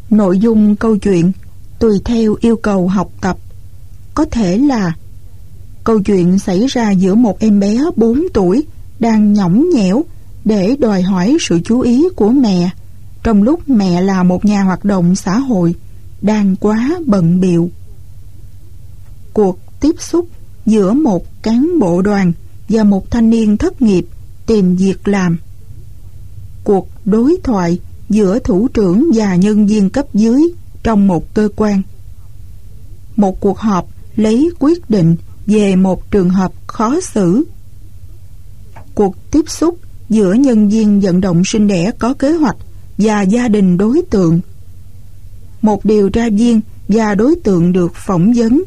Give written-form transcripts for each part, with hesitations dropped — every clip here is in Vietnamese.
Nội dung câu chuyện tùy theo yêu cầu học tập. Có thể là câu chuyện xảy ra giữa một em bé 4 tuổi đang nhõng nhẽo để đòi hỏi sự chú ý của mẹ, trong lúc mẹ là một nhà hoạt động xã hội đang quá bận bịu. Cuộc tiếp xúc giữa một cán bộ đoàn và một thanh niên thất nghiệp tìm việc làm. Cuộc đối thoại giữa thủ trưởng và nhân viên cấp dưới trong một cơ quan. Một cuộc họp lấy quyết định về một trường hợp khó xử. Cuộc tiếp xúc giữa nhân viên vận động sinh đẻ có kế hoạch và gia đình đối tượng. Một điều tra viên và đối tượng được phỏng vấn.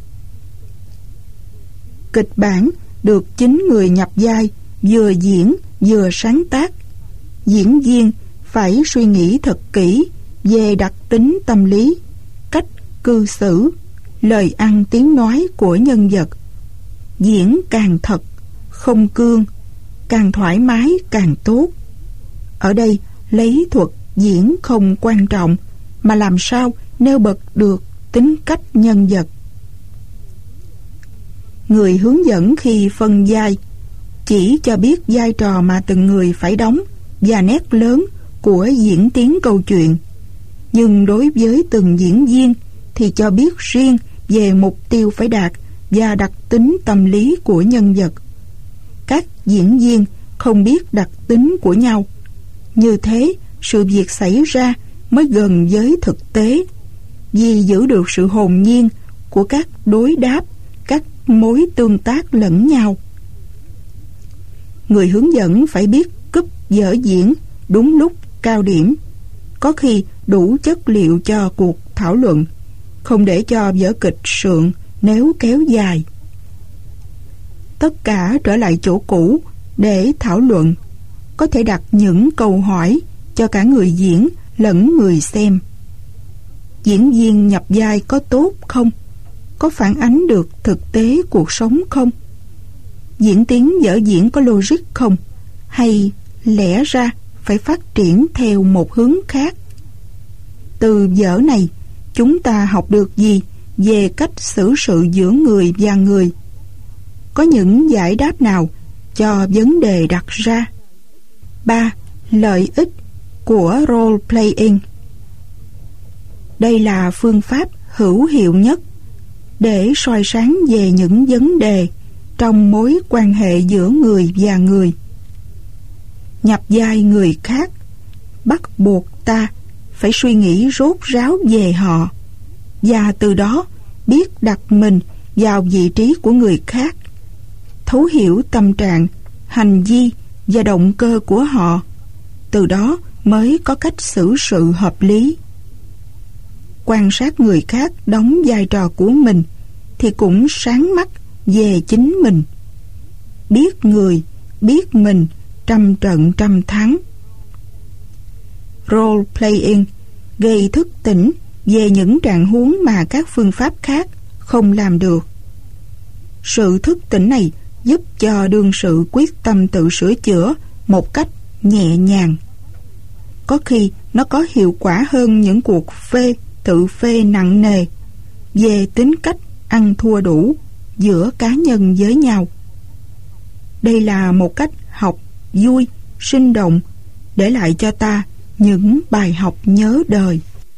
Kịch bản được 9 người nhập vai vừa diễn vừa sáng tác. Diễn viên phải suy nghĩ thật kỹ về đặc tính tâm lý, cách cư xử, lời ăn tiếng nói của nhân vật. Diễn càng thật, không cương, càng thoải mái càng tốt. Ở đây lấy thuật diễn không quan trọng, mà làm sao nêu bật được tính cách nhân vật. Người hướng dẫn khi phân vai chỉ cho biết vai trò mà từng người phải đóng và nét lớn của diễn tiến câu chuyện, nhưng đối với từng diễn viên thì cho biết riêng về mục tiêu phải đạt và đặc tính tâm lý của nhân vật. Các diễn viên không biết đặc tính của nhau, như thế sự việc xảy ra mới gần với thực tế, vì giữ được sự hồn nhiên của các đối đáp, các mối tương tác lẫn nhau. Người hướng dẫn phải biết cúp dở diễn đúng lúc cao điểm, có khi đủ chất liệu cho cuộc thảo luận, không để cho vở kịch sượng nếu kéo dài. Tất cả trở lại chỗ cũ để thảo luận, có thể đặt những câu hỏi cho cả người diễn lẫn người xem. Diễn viên nhập vai có tốt không? Có phản ánh được thực tế cuộc sống không? Diễn tiến vở diễn có logic không? Hay lẽ ra phải phát triển theo một hướng khác? Từ vở này, chúng ta học được gì về cách xử sự giữa người và người? Có những giải đáp nào cho vấn đề đặt ra? 3. Lợi ích của role playing. Đây là phương pháp hữu hiệu nhất để soi sáng về những vấn đề trong mối quan hệ giữa người và người. Nhập vai người khác bắt buộc ta phải suy nghĩ rốt ráo về họ, và từ đó biết đặt mình vào vị trí của người khác, thấu hiểu tâm trạng, hành vi và động cơ của họ. Từ đó mới có cách xử sự hợp lý. Quan sát người khác đóng vai trò của mình thì cũng sáng mắt về chính mình. Biết người, biết mình, trăm trận trăm thắng. Role playing gây thức tỉnh về những trạng huống mà các phương pháp khác không làm được. Sự thức tỉnh này giúp cho đương sự quyết tâm tự sửa chữa một cách nhẹ nhàng. Có khi nó có hiệu quả hơn những cuộc tự phê nặng nề về tính cách ăn thua đủ giữa cá nhân với nhau. Đây là một cách học vui, sinh động, để lại cho ta những bài học nhớ đời.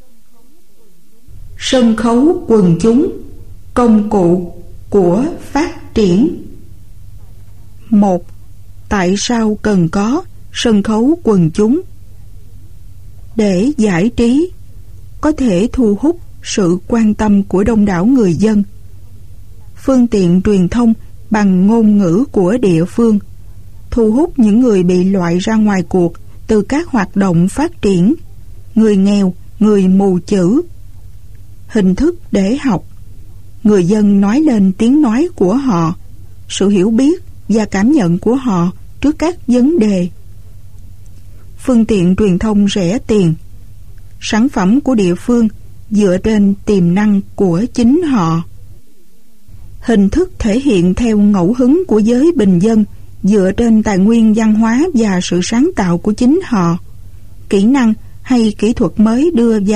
Sân khấu quần chúng, công cụ của phát triển. 1. Tại sao cần có sân khấu quần chúng? Để giải trí, có thể thu hút sự quan tâm của đông đảo người dân. Phương tiện truyền thông bằng ngôn ngữ của địa phương, thu hút những người bị loại ra ngoài cuộc từ các hoạt động phát triển, người nghèo, người mù chữ. Hình thức để học, người dân nói lên tiếng nói của họ, sự hiểu biết và cảm nhận của họ trước các vấn đề. Phương tiện truyền thông rẻ tiền, sản phẩm của địa phương dựa trên tiềm năng của chính họ. Hình thức thể hiện theo ngẫu hứng của giới bình dân dựa trên tài nguyên văn hóa và sự sáng tạo của chính họ. Kỹ năng hay kỹ thuật mới đưa vào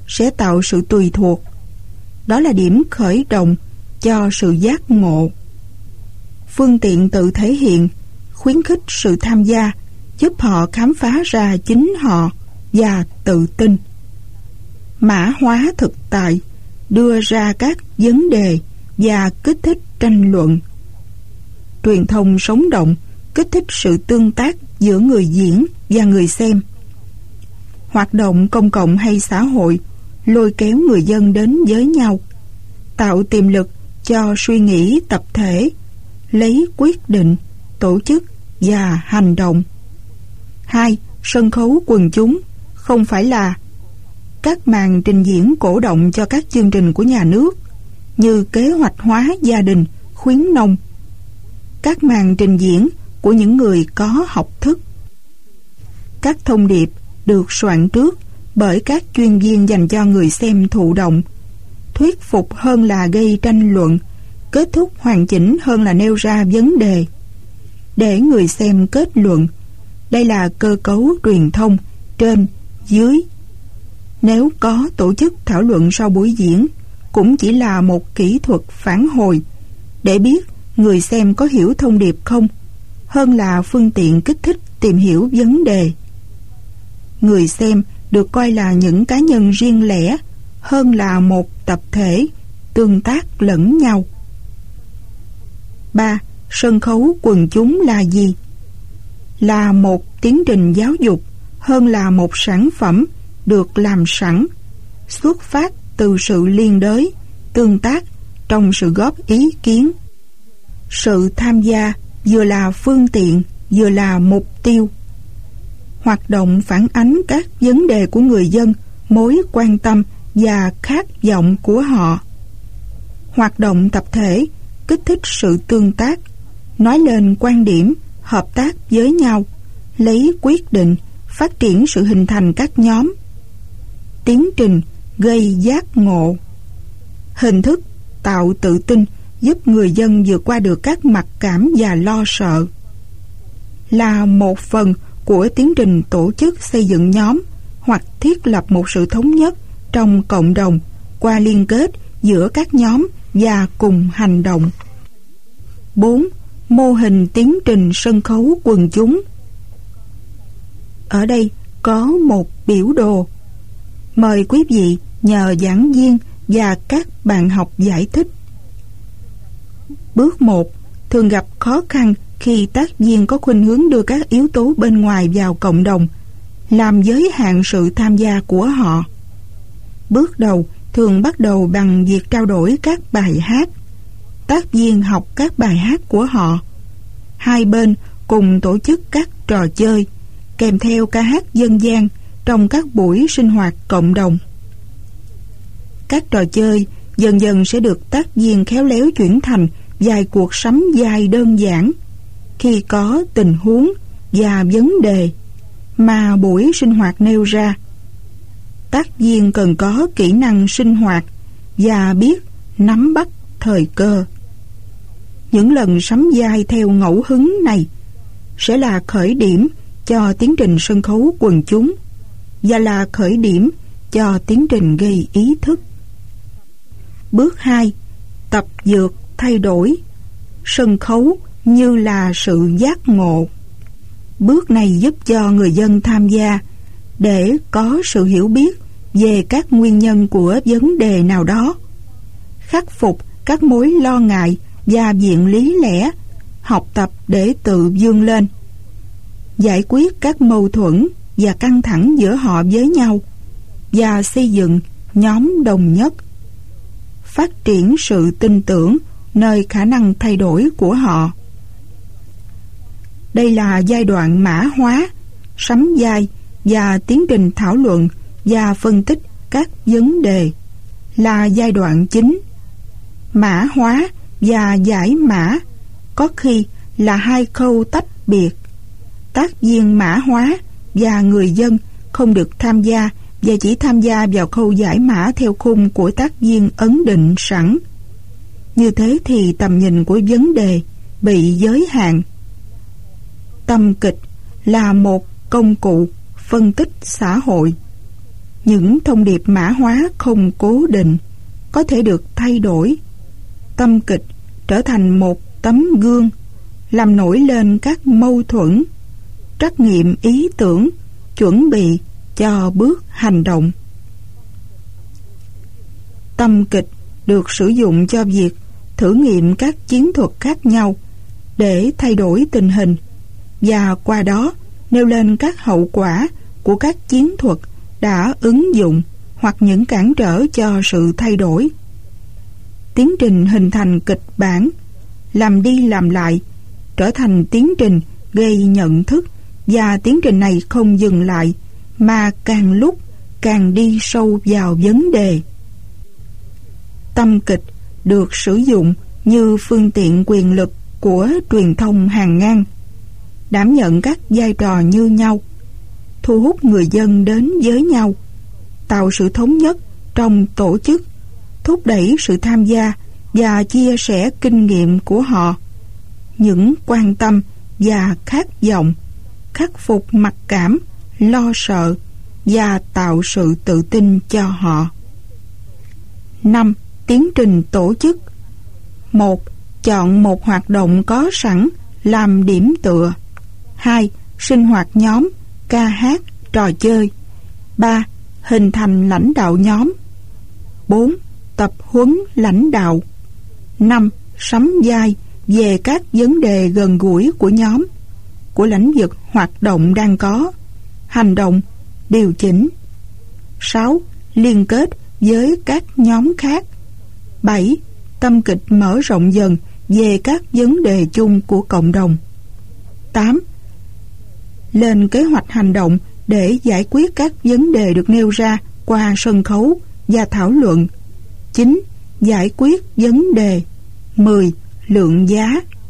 sẽ tạo sự tùy thuộc. Đó là điểm khởi động cho sự giác ngộ. Phương tiện tự thể hiện khuyến khích sự tham gia, giúp họ khám phá ra chính họ và tự tin. Mã hóa thực tại, đưa ra các vấn đề và kích thích tranh luận. Truyền thông sống động, kích thích sự tương tác giữa người diễn và người xem. Hoạt động công cộng hay xã hội lôi kéo người dân đến với nhau, tạo tiềm lực cho suy nghĩ tập thể, lấy quyết định, tổ chức và hành động. 2. Sân khấu quần chúng không phải là các màn trình diễn cổ động cho các chương trình của nhà nước như kế hoạch hóa gia đình, khuyến nông. Các màn trình diễn của những người có học thức. Các thông điệp được soạn trước bởi các chuyên viên dành cho người xem thụ động, thuyết phục hơn là gây tranh luận, kết thúc hoàn chỉnh hơn là nêu ra vấn đề. Để người xem kết luận, đây là cơ cấu truyền thông trên, dưới. Nếu có tổ chức thảo luận sau buổi diễn, cũng chỉ là một kỹ thuật phản hồi để biết người xem có hiểu thông điệp không, hơn là phương tiện kích thích tìm hiểu vấn đề. Người xem được coi là những cá nhân riêng lẻ hơn là một tập thể tương tác lẫn nhau. 3. Sân khấu quần chúng là gì? Là một tiến trình giáo dục hơn là một sản phẩm được làm sẵn, xuất phát từ sự liên đới, tương tác trong sự góp ý kiến. Sự tham gia vừa là phương tiện, vừa là mục tiêu. Hoạt động phản ánh các vấn đề của người dân, mối quan tâm và khát vọng của họ. Hoạt động tập thể kích thích sự tương tác, nói lên quan điểm, hợp tác với nhau, lấy quyết định, phát triển sự hình thành các nhóm. Tiến trình gây giác ngộ. Hình thức tạo tự tin, giúp người dân vượt qua được các mặc cảm và lo sợ. Là một phần của tiến trình tổ chức xây dựng nhóm hoặc thiết lập một sự thống nhất trong cộng đồng qua liên kết giữa các nhóm và cùng hành động. 4. Mô hình tiến trình sân khấu quần chúng. Ở đây có một biểu đồ. Mời quý vị nhờ giảng viên và các bạn học giải thích. Bước 1. Thường gặp khó khăn khi tác viên có khuynh hướng đưa các yếu tố bên ngoài vào cộng đồng, làm giới hạn sự tham gia của họ. Bước đầu thường bắt đầu bằng việc trao đổi các bài hát. Tác viên học các bài hát của họ. Hai bên cùng tổ chức các trò chơi, kèm theo ca hát dân gian trong các buổi sinh hoạt cộng đồng. Các trò chơi dần dần sẽ được tác viên khéo léo chuyển thành vài cuộc sắm vai đơn giản khi có tình huống và vấn đề mà buổi sinh hoạt nêu ra. Tác viên cần có kỹ năng sinh hoạt và biết nắm bắt thời cơ. Những lần sắm vai theo ngẫu hứng này sẽ là khởi điểm cho tiến trình sân khấu quần chúng và là khởi điểm cho tiến trình gây ý thức. Bước 2. Tập dượt thay đổi. Sân khấu như là sự giác ngộ. Bước này giúp cho người dân tham gia để có sự hiểu biết về các nguyên nhân của vấn đề nào đó, khắc phục các mối lo ngại và viện lý lẽ, học tập để tự vươn lên, giải quyết các mâu thuẫn và căng thẳng giữa họ với nhau và xây dựng nhóm đồng nhất, phát triển sự tin tưởng nơi khả năng thay đổi của họ. Đây là giai đoạn mã hóa, sắm vai và tiến trình thảo luận và phân tích các vấn đề là giai đoạn chính. Mã hóa và giải mã có khi là hai khâu tách biệt. Tác viên mã hóa và người dân không được tham gia và chỉ tham gia vào khâu giải mã theo khung của tác viên ấn định sẵn. Như thế thì tầm nhìn của vấn đề bị giới hạn. Tâm kịch là một công cụ phân tích xã hội. Những thông điệp mã hóa không cố định, có thể được thay đổi. Tâm kịch trở thành một tấm gương, làm nổi lên các mâu thuẫn, trắc nghiệm ý tưởng, chuẩn bị cho bước hành động. Tâm kịch được sử dụng cho việc thử nghiệm các chiến thuật khác nhau để thay đổi tình hình, và qua đó nêu lên các hậu quả của các chiến thuật đã ứng dụng hoặc những cản trở cho sự thay đổi. Tiến trình hình thành kịch bản, làm đi làm lại, trở thành tiến trình gây nhận thức, và tiến trình này không dừng lại mà càng lúc càng đi sâu vào vấn đề. Tâm kịch được sử dụng như phương tiện quyền lực của truyền thông hàng ngang, đảm nhận các vai trò như nhau, thu hút người dân đến với nhau, tạo sự thống nhất trong tổ chức, thúc đẩy sự tham gia và chia sẻ kinh nghiệm của họ, những quan tâm và khát vọng, khắc phục mặc cảm, lo sợ và tạo sự tự tin cho họ. 5. Tiến trình tổ chức. 1. Chọn một hoạt động có sẵn làm điểm tựa. 2. Sinh hoạt nhóm, ca hát, trò chơi. 3. Hình thành lãnh đạo nhóm. 4. Tập huấn lãnh đạo. 5. Sắm vai về các vấn đề gần gũi của nhóm, của lĩnh vực hoạt động đang có, hành động, điều chỉnh. 6. Liên kết với các nhóm khác. 7. Tâm kịch mở rộng dần về các vấn đề chung của cộng đồng. 8. Lên kế hoạch hành động để giải quyết các vấn đề được nêu ra qua sân khấu và thảo luận. 9. Giải quyết vấn đề. 10. Lượng giá.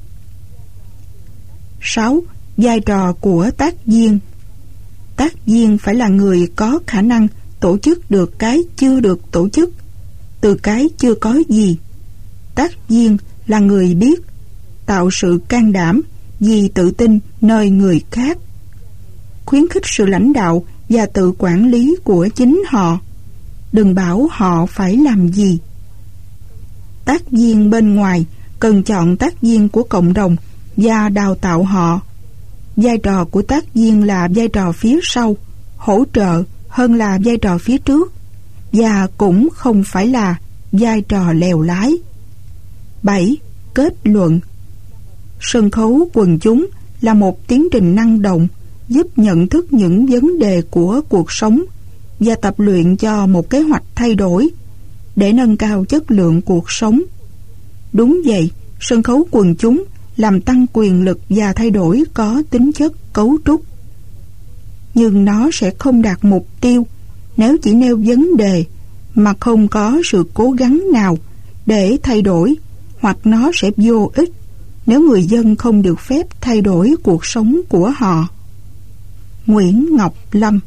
6. Vai trò của tác viên. Tác viên phải là người có khả năng tổ chức được cái chưa được tổ chức, từ cái chưa có gì. Tác viên là người biết, tạo sự can đảm vì tự tin nơi người khác, khuyến khích sự lãnh đạo và tự quản lý của chính họ, đừng bảo họ phải làm gì. Tác viên bên ngoài cần chọn tác viên của cộng đồng và đào tạo họ. Vai trò của tác viên là vai trò phía sau, hỗ trợ hơn là vai trò phía trước, và cũng không phải là vai trò lèo lái. 7. Kết luận. Sân khấu quần chúng là một tiến trình năng động, giúp nhận thức những vấn đề của cuộc sống và tập luyện cho một kế hoạch thay đổi để nâng cao chất lượng cuộc sống. Đúng vậy, sân khấu quần chúng làm tăng quyền lực và thay đổi có tính chất cấu trúc. Nhưng nó sẽ không đạt mục tiêu nếu chỉ nêu vấn đề mà không có sự cố gắng nào để thay đổi, hoặc nó sẽ vô ích nếu người dân không được phép thay đổi cuộc sống của họ. Nguyễn Ngọc Lâm.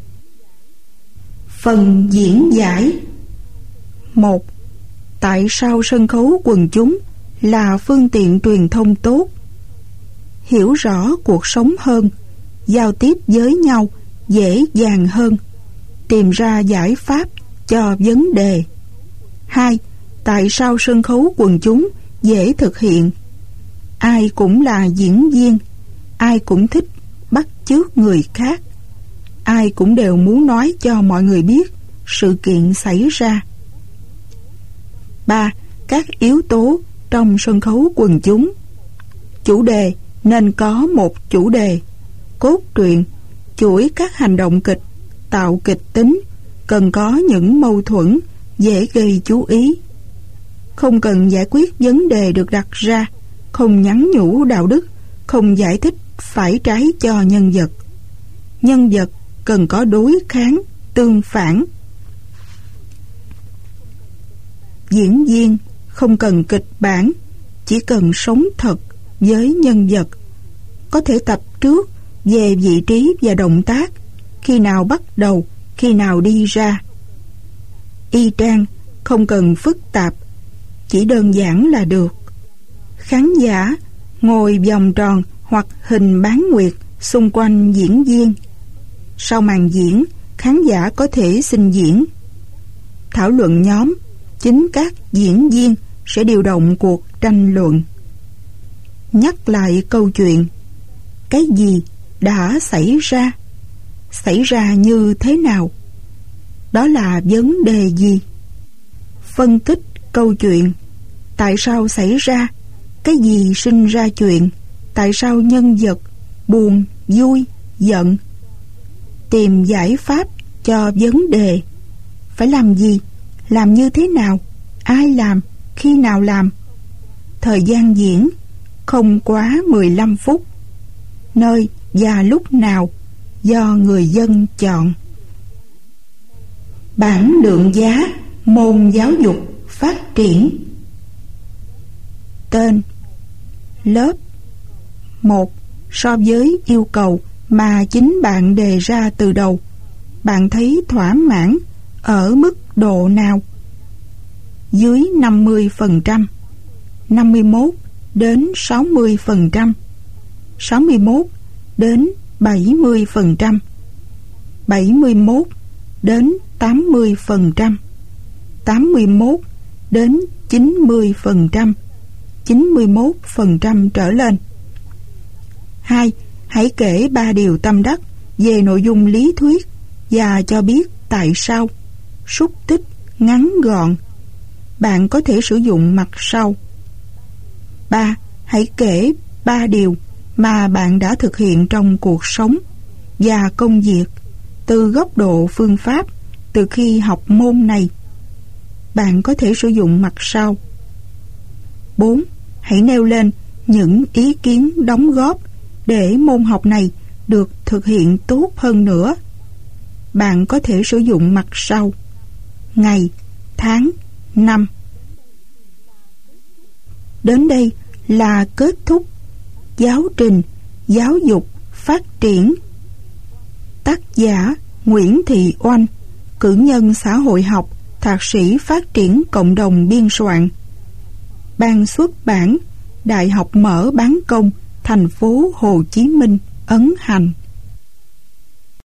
Phần diễn giải. 1. Tại sao sân khấu quần chúng là phương tiện truyền thông tốt? Hiểu rõ cuộc sống hơn, giao tiếp với nhau dễ dàng hơn, tìm ra giải pháp cho vấn đề. 2. Tại sao sân khấu quần chúng dễ thực hiện? Ai cũng là diễn viên, ai cũng thích bắt chước người khác, ai cũng đều muốn nói cho mọi người biết sự kiện xảy ra. 3. Các yếu tố trong sân khấu quần chúng. Chủ đề nên có một chủ đề, cốt truyện, chuỗi các hành động kịch, tạo kịch tính, cần có những mâu thuẫn dễ gây chú ý. Không cần giải quyết vấn đề được đặt ra, không nhắn nhủ đạo đức, không giải thích phải trái cho nhân vật. Nhân vật cần có đối kháng, tương phản. Diễn viên không cần kịch bản, chỉ cần sống thật với nhân vật. Có thể tập trước về vị trí và động tác, khi nào bắt đầu, khi nào đi ra. Y trang không cần phức tạp, chỉ đơn giản là được. Khán giả ngồi vòng tròn hoặc hình bán nguyệt xung quanh diễn viên. Sau màn diễn, khán giả có thể xin diễn. Thảo luận nhóm, chính các diễn viên sẽ điều động cuộc tranh luận. Nhắc lại câu chuyện. Cái gì đã xảy ra? Xảy ra như thế nào? Đó là vấn đề gì? Phân tích câu chuyện. Tại sao xảy ra? Cái gì sinh ra chuyện? Tại sao nhân vật buồn, vui, giận? Tìm giải pháp cho vấn đề. Phải làm gì? Làm như thế nào? Ai làm? Khi nào làm? Thời gian diễn không quá 15 phút. Nơi và lúc nào do người dân chọn. Bảng lượng giá môn giáo dục phát triển. Tên: lớp 1. So với yêu cầu mà chính bạn đề ra từ đầu, bạn thấy thỏa mãn ở mức độ nào? Dưới 50%, 51 đến 60%, 61 đến 70%, 71 đến 80%, 81 đến 90%, 91% trở lên. 2. Hãy kể 3 điều tâm đắc về nội dung lý thuyết và cho biết tại sao. Xúc tích ngắn gọn. Bạn có thể sử dụng mặt sau. 3. Hãy kể 3 điều mà bạn đã thực hiện trong cuộc sống và công việc từ góc độ phương pháp từ khi học môn này. Bạn có thể sử dụng mặt sau. 4. Hãy nêu lên những ý kiến đóng góp để môn học này được thực hiện tốt hơn nữa. Bạn có thể sử dụng mặt sau. Ngày, tháng, năm. Đến đây là kết thúc giáo trình giáo dục phát triển. Tác giả Nguyễn Thị Oanh, cử nhân xã hội học, thạc sĩ phát triển cộng đồng biên soạn. Ban xuất bản Đại học Mở Bán Công, thành phố Hồ Chí Minh ấn hành.